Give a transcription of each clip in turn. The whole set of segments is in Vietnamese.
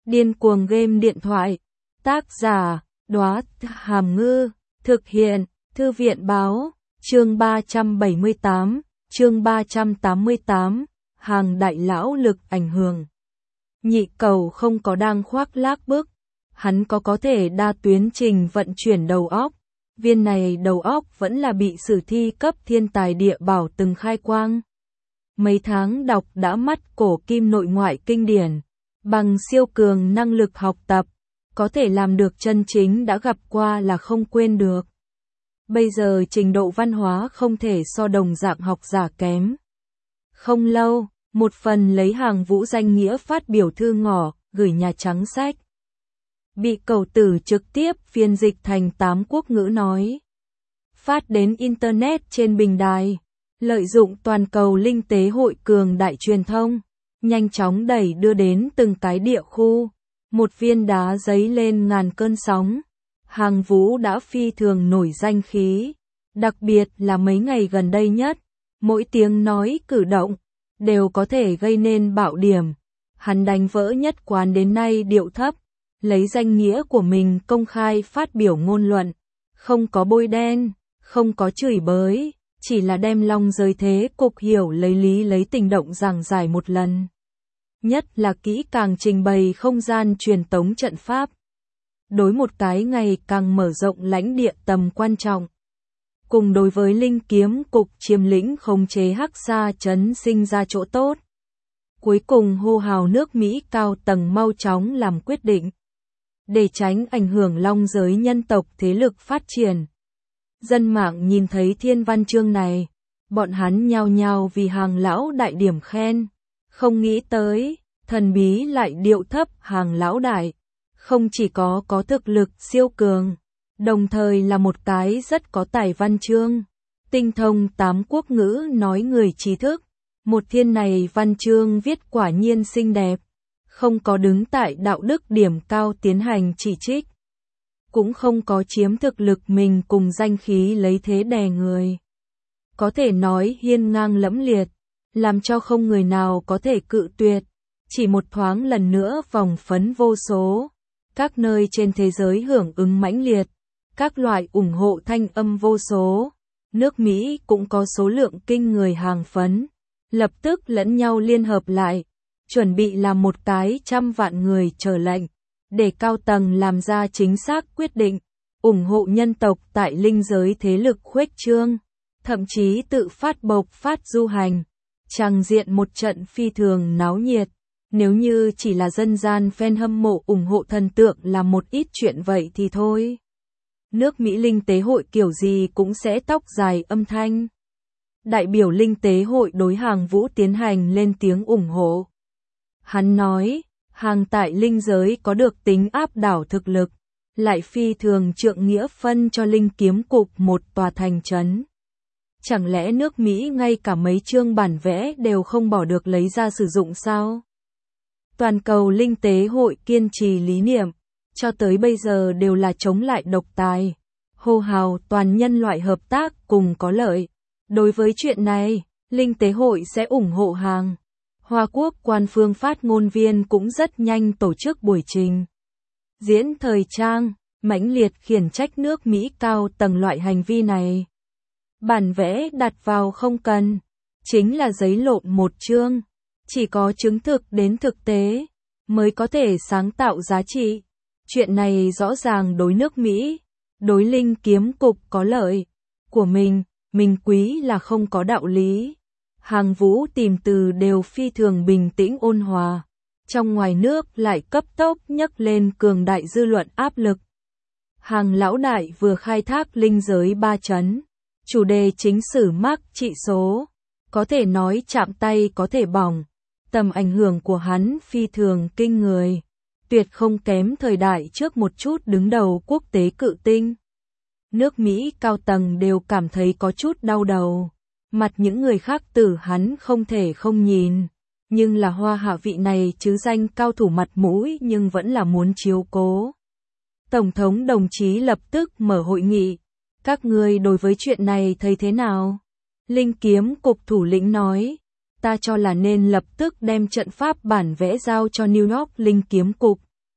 Điên cuồng game điện thoại. Tác giả, Đóa Hàm Ngư. Thực hiện, Thư viện báo. Chương 378, chương 388, hàng đại lão lực ảnh hưởng. Nhị cầu không có đang khoác lác bức. Hắn có thể đa tuyến trình vận chuyển đầu óc. Viên này đầu óc vẫn là bị sử thi cấp thiên tài địa bảo từng khai quang. Mấy tháng đọc đã mắt cổ kim nội ngoại kinh điển. Bằng siêu cường năng lực học tập, có thể làm được chân chính đã gặp qua là không quên được. Bây giờ trình độ văn hóa không thể so đồng dạng học giả kém. Không lâu, một phần lấy Hàng Vũ danh nghĩa phát biểu thư ngỏ, gửi Nhà Trắng sách. Bị cầu tử trực tiếp phiên dịch thành 8 quốc ngữ nói. Phát đến Internet trên bình đài, lợi dụng toàn cầu linh tế hội cường đại truyền thông, nhanh chóng đẩy đưa đến từng cái địa khu. Một viên đá giấy lên ngàn cơn sóng. Hàng Vũ đã phi thường nổi danh khí, đặc biệt là mấy ngày gần đây nhất, mỗi tiếng nói cử động đều có thể gây nên bạo điểm. Hắn đánh vỡ nhất quán đến nay điệu thấp, lấy danh nghĩa của mình công khai phát biểu ngôn luận, không có bôi đen, không có chửi bới, chỉ là đem long giới thế cục hiểu lấy lý lấy tình động giảng giải một lần. Nhất là kỹ càng trình bày không gian truyền tống trận pháp. Đối một cái ngày càng mở rộng lãnh địa tầm quan trọng. Cùng đối với linh kiếm cục chiếm lĩnh khống chế Hắc Sa trấn sinh ra chỗ tốt. Cuối cùng hô hào nước Mỹ cao tầng mau chóng làm quyết định. Để tránh ảnh hưởng long giới nhân tộc thế lực phát triển. Dân mạng nhìn thấy thiên văn chương này, bọn hắn nhao nhao vì Hàng lão đại điểm khen. Không nghĩ tới, thần bí lại điệu thấp Hàng lão đại. Không chỉ có thực lực siêu cường, đồng thời là một cái rất có tài văn chương, tinh thông 8 quốc ngữ nói người trí thức. Một thiên này văn chương viết quả nhiên xinh đẹp, không có đứng tại đạo đức điểm cao tiến hành chỉ trích, cũng không có chiếm thực lực mình cùng danh khí lấy thế đè người. Có thể nói hiên ngang lẫm liệt, làm cho không người nào có thể cự tuyệt, chỉ một thoáng lần nữa vòng phấn vô số. Các nơi trên thế giới hưởng ứng mãnh liệt, các loại ủng hộ thanh âm vô số. Nước Mỹ cũng có số lượng kinh người hàng phấn, lập tức lẫn nhau liên hợp lại, chuẩn bị làm một cái 100 vạn người chờ lệnh, để cao tầng làm ra chính xác quyết định, ủng hộ nhân tộc tại linh giới thế lực khuếch trương, thậm chí tự phát bộc phát du hành, tràng diện một trận phi thường náo nhiệt. Nếu như chỉ là dân gian fan hâm mộ ủng hộ thần tượng là một ít chuyện vậy thì thôi. Nước Mỹ linh tế hội kiểu gì cũng sẽ tóc dài âm thanh. Đại biểu linh tế hội đối Hàng Vũ tiến hành lên tiếng ủng hộ. Hắn nói, Hàng tại linh giới có được tính áp đảo thực lực, lại phi thường trượng nghĩa phân cho linh kiếm cục một tòa thành trấn. Chẳng lẽ nước Mỹ ngay cả mấy chương bản vẽ đều không bỏ được lấy ra sử dụng sao? Toàn cầu linh tế hội kiên trì lý niệm, cho tới bây giờ đều là chống lại độc tài, hô hào toàn nhân loại hợp tác cùng có lợi. Đối với chuyện này, linh tế hội sẽ ủng hộ Hàng. Hoa Quốc quan phương phát ngôn viên cũng rất nhanh tổ chức buổi trình diễn thời trang, mãnh liệt khiển trách nước Mỹ cao tầng loại hành vi này. Bản vẽ đặt vào không cần, chính là giấy lộn một chương. Chỉ có chứng thực đến thực tế, mới có thể sáng tạo giá trị. Chuyện này rõ ràng đối nước Mỹ, đối linh kiếm cục có lợi. Của mình quý là không có đạo lý. Hàng Vũ tìm từ đều phi thường bình tĩnh ôn hòa. Trong ngoài nước lại cấp tốc nhấc lên cường đại dư luận áp lực. Hàng lão đại vừa khai thác linh giới 3 trấn. Chủ đề chính sử mác trị số. Có thể nói chạm tay có thể bỏng. Tầm ảnh hưởng của hắn phi thường kinh người, tuyệt không kém thời đại trước một chút đứng đầu quốc tế cự tinh. Nước Mỹ cao tầng đều cảm thấy có chút đau đầu, mặt những người khác tử hắn không thể không nhìn, nhưng là Hoa hạ vị này chứ danh cao thủ mặt mũi nhưng vẫn là muốn chiếu cố. Tổng thống đồng chí lập tức mở hội nghị, các ngươi đối với chuyện này thấy thế nào? Linh kiếm cục thủ lĩnh nói. Ta cho là nên lập tức đem trận pháp bản vẽ giao cho New York linh kiếm cục,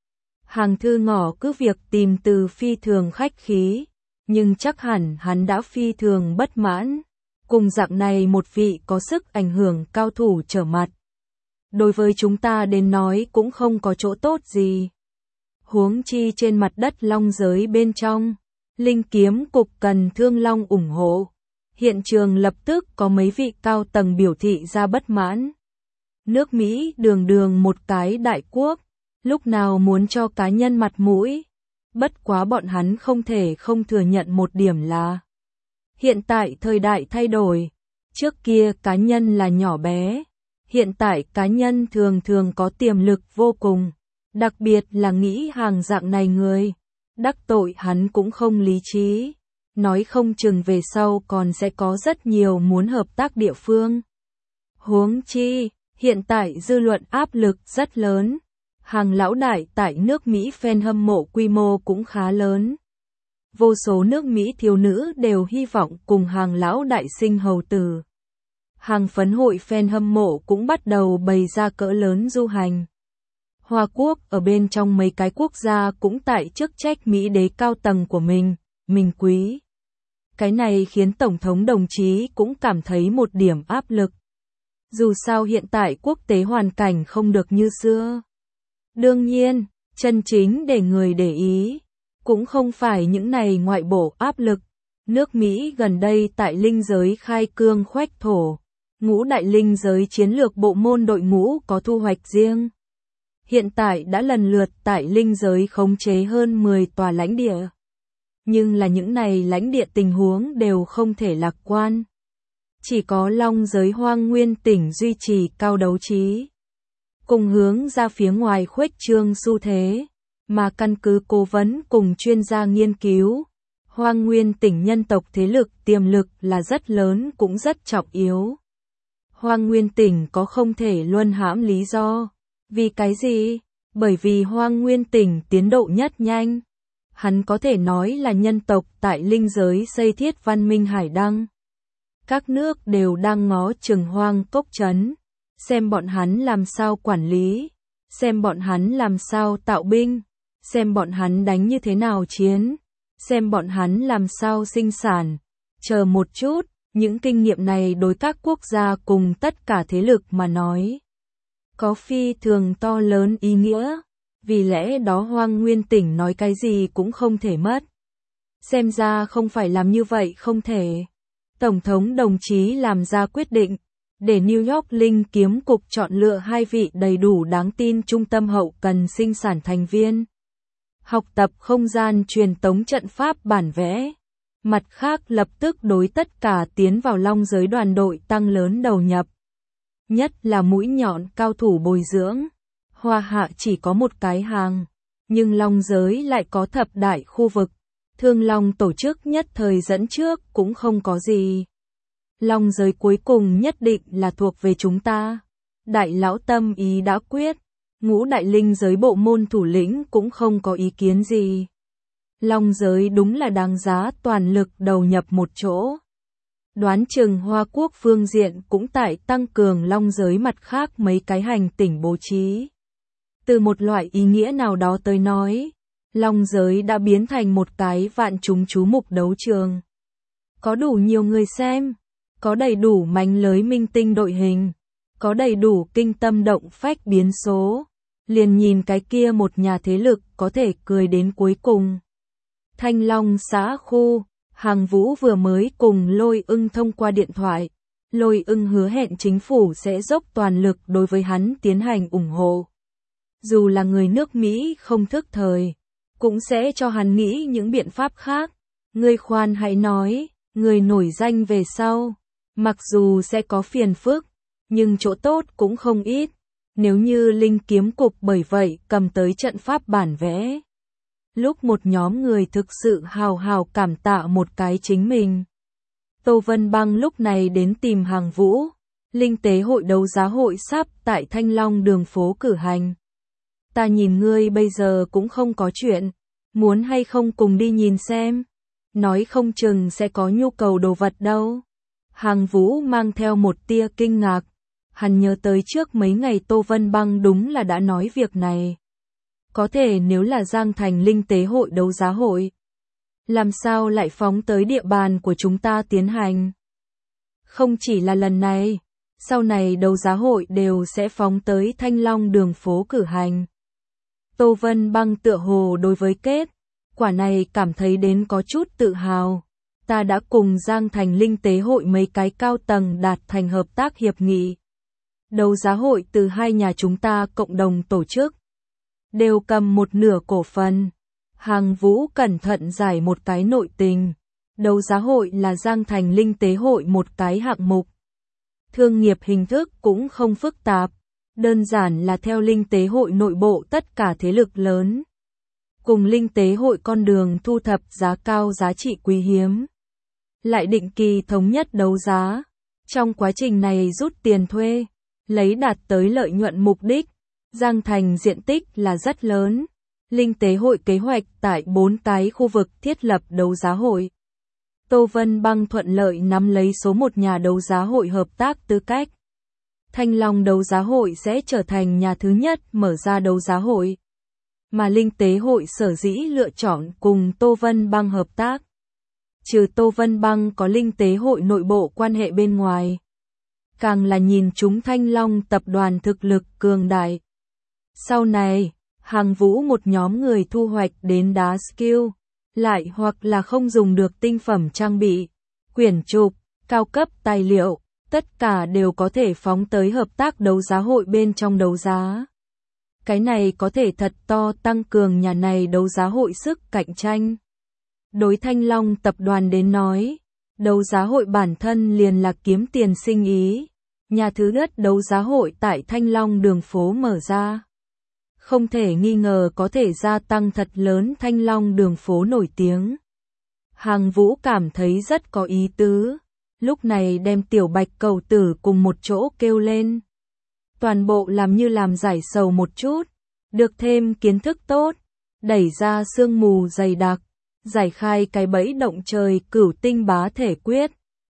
Hàng thư ngỏ cứ việc tìm từ phi thường khách khí, nhưng chắc hẳn hắn đã phi thường bất mãn. Cùng dạng này một vị có sức ảnh hưởng cao thủ trở mặt. Đối với chúng ta đến nói cũng không có chỗ tốt gì. Huống chi trên mặt đất long giới bên trong, Linh Kiếm Cục cần Thương Long ủng hộ. Hiện trường lập tức có mấy vị cao tầng biểu thị ra bất mãn. Nước Mỹ đường đường một cái đại quốc, lúc nào muốn cho cá nhân mặt mũi. Bất quá bọn hắn không thể không thừa nhận một điểm là hiện tại thời đại thay đổi, trước kia cá nhân là nhỏ bé, hiện tại cá nhân thường thường có tiềm lực vô cùng, đặc biệt là nghĩ hàng dạng này người, đắc tội hắn cũng không lý trí, nói không chừng về sau còn sẽ có rất nhiều muốn hợp tác địa phương. Huống chi, hiện tại dư luận áp lực rất lớn, hàng lão đại tại nước Mỹ fan hâm mộ quy mô cũng khá lớn. Vô số nước Mỹ thiếu nữ đều hy vọng cùng hàng lão đại sinh hầu tử. Hàng phấn hội fan hâm mộ cũng bắt đầu bày ra cỡ lớn du hành. Hoa Quốc ở bên trong mấy cái quốc gia cũng tại chức trách Mỹ đế cao tầng của mình quý. Cái này khiến Tổng thống đồng chí cũng cảm thấy một điểm áp lực. Dù sao hiện tại quốc tế hoàn cảnh không được như xưa. Đương nhiên, chân chính để người để ý, cũng không phải những này ngoại bộ áp lực. Nước Mỹ gần đây tại linh giới khai cương khoách thổ, ngũ đại linh giới chiến lược bộ môn đội ngũ có thu hoạch riêng. Hiện tại đã lần lượt tại linh giới khống chế hơn 10 tòa lãnh địa. Nhưng là những này lãnh địa tình huống đều không thể lạc quan. Chỉ có long giới Hoang Nguyên tỉnh duy trì cao đấu trí. Cùng hướng ra phía ngoài khuếch trương xu thế, mà căn cứ cố vấn cùng chuyên gia nghiên cứu, Hoang Nguyên tỉnh nhân tộc thế lực tiềm lực là rất lớn cũng rất trọng yếu. Hoang Nguyên tỉnh có không thể luân hãm lý do. Vì cái gì? Bởi vì Hoang Nguyên tỉnh tiến độ nhất nhanh. Hắn có thể nói là nhân tộc tại linh giới xây thiết văn minh hải đăng. Các nước đều đang ngó chừng Hoang Cốc Trấn, xem bọn hắn làm sao quản lý, xem bọn hắn làm sao tạo binh, xem bọn hắn đánh như thế nào chiến, xem bọn hắn làm sao sinh sản. Chờ một chút, những kinh nghiệm này đối các quốc gia cùng tất cả thế lực mà nói có phi thường to lớn ý nghĩa, vì lẽ đó Hoang Nguyên tỉnh nói cái gì cũng không thể mất. Xem ra không phải làm như vậy không thể. Tổng thống đồng chí làm ra quyết định, để New York Linh Kiếm Cục chọn lựa 2 vị đầy đủ đáng tin trung tâm hậu cần sinh sản thành viên. Học tập không gian truyền tống trận pháp bản vẽ. Mặt khác lập tức đối tất cả tiến vào long giới đoàn đội tăng lớn đầu nhập. Nhất là mũi nhọn cao thủ bồi dưỡng. Hoa Hạ chỉ có một cái hàng, nhưng long giới lại có thập đại khu vực. Thương Long tổ chức nhất thời dẫn trước cũng không có gì. Long giới cuối cùng nhất định là thuộc về chúng ta. Đại lão tâm ý đã quyết, ngũ đại linh giới bộ môn thủ lĩnh cũng không có ý kiến gì. Long giới đúng là đáng giá toàn lực đầu nhập một chỗ. Đoán chừng Hoa Quốc phương diện cũng tại tăng cường long giới mặt khác mấy cái hành tỉnh bố trí. Từ một loại ý nghĩa nào đó tới nói, long giới đã biến thành một cái vạn chúng chú mục đấu trường. Có đủ nhiều người xem, có đầy đủ mánh lới minh tinh đội hình, có đầy đủ kinh tâm động phách biến số, liền nhìn cái kia một nhà thế lực có thể cười đến cuối cùng. Thanh Long xã khu, Hàng Vũ vừa mới cùng Lôi Ưng thông qua điện thoại, Lôi Ưng hứa hẹn chính phủ sẽ dốc toàn lực đối với hắn tiến hành ủng hộ. Dù là người nước Mỹ không thức thời, cũng sẽ cho hắn nghĩ những biện pháp khác. Ngươi khoan hãy nói, người nổi danh về sau, mặc dù sẽ có phiền phức, nhưng chỗ tốt cũng không ít. Nếu như Linh Kiếm Cục bởi vậy cầm tới trận pháp bản vẽ. Lúc một nhóm người thực sự hào hào cảm tạ một cái chính mình. Tô Vân Băng lúc này đến tìm Hàng Vũ. Linh tế hội đấu giá hội sắp tại Thanh Long đường phố cử hành. Ta nhìn ngươi bây giờ cũng không có chuyện, muốn hay không cùng đi nhìn xem, nói không chừng sẽ có nhu cầu đồ vật đâu. Hàng Vũ mang theo một tia kinh ngạc, hắn nhớ tới trước mấy ngày Tô Vân Băng đúng là đã nói việc này. Có thể nếu là Giang Thành Linh Tế Hội đấu giá hội, làm sao lại phóng tới địa bàn của chúng ta tiến hành? Không chỉ là lần này, sau này đấu giá hội đều sẽ phóng tới Thanh Long đường phố cử hành. Tô Vân Băng tựa hồ đối với kết quả này cảm thấy đến có chút tự hào. Ta đã cùng Giang Thành Linh Tế Hội mấy cái cao tầng đạt thành hợp tác hiệp nghị. Đấu giá hội từ hai nhà chúng ta cộng đồng tổ chức, đều cầm một nửa cổ phần. Hàng Vũ cẩn thận giải một cái nội tình. Đấu giá hội là Giang Thành Linh Tế Hội một cái hạng mục. Thương nghiệp hình thức cũng không phức tạp, đơn giản là theo Linh Tế Hội nội bộ tất cả thế lực lớn. Cùng Linh Tế Hội con đường thu thập giá cao giá trị quý hiếm. Lại định kỳ thống nhất đấu giá. Trong quá trình này rút tiền thuê, lấy đạt tới lợi nhuận mục đích. Giang Thành diện tích là rất lớn. Linh Tế Hội kế hoạch tại 4 cái khu vực thiết lập đấu giá hội. Tô Vân Băng thuận lợi nắm lấy số một nhà đấu giá hội hợp tác tư cách. Thanh Long đấu giá hội sẽ trở thành nhà thứ nhất mở ra đấu giá hội. Mà Linh Tế Hội sở dĩ lựa chọn cùng Tô Vân Băng hợp tác. Trừ Tô Vân Băng có Linh Tế Hội nội bộ quan hệ bên ngoài, càng là nhìn chúng Thanh Long tập đoàn thực lực cường đại. Sau này, Hàng Vũ một nhóm người thu hoạch đến đá skill, lại hoặc là không dùng được tinh phẩm trang bị, quyển trục, cao cấp tài liệu, tất cả đều có thể phóng tới hợp tác đấu giá hội bên trong đấu giá. Cái này có thể thật to tăng cường nhà này đấu giá hội sức cạnh tranh. Đối Thanh Long tập đoàn đến nói, đấu giá hội bản thân liền là kiếm tiền sinh ý. Nhà thứ nhất đấu giá hội tại Thanh Long đường phố mở ra, không thể nghi ngờ có thể gia tăng thật lớn Thanh Long đường phố nổi tiếng. Hàng Vũ cảm thấy rất có ý tứ, lúc này đem Tiểu Bạch Cầu Tử cùng một chỗ kêu lên. Toàn bộ làm như làm giải sầu một chút, được thêm kiến thức tốt, đẩy ra sương mù dày đặc, giải khai cái bẫy động trời cửu tinh bá thể quyết.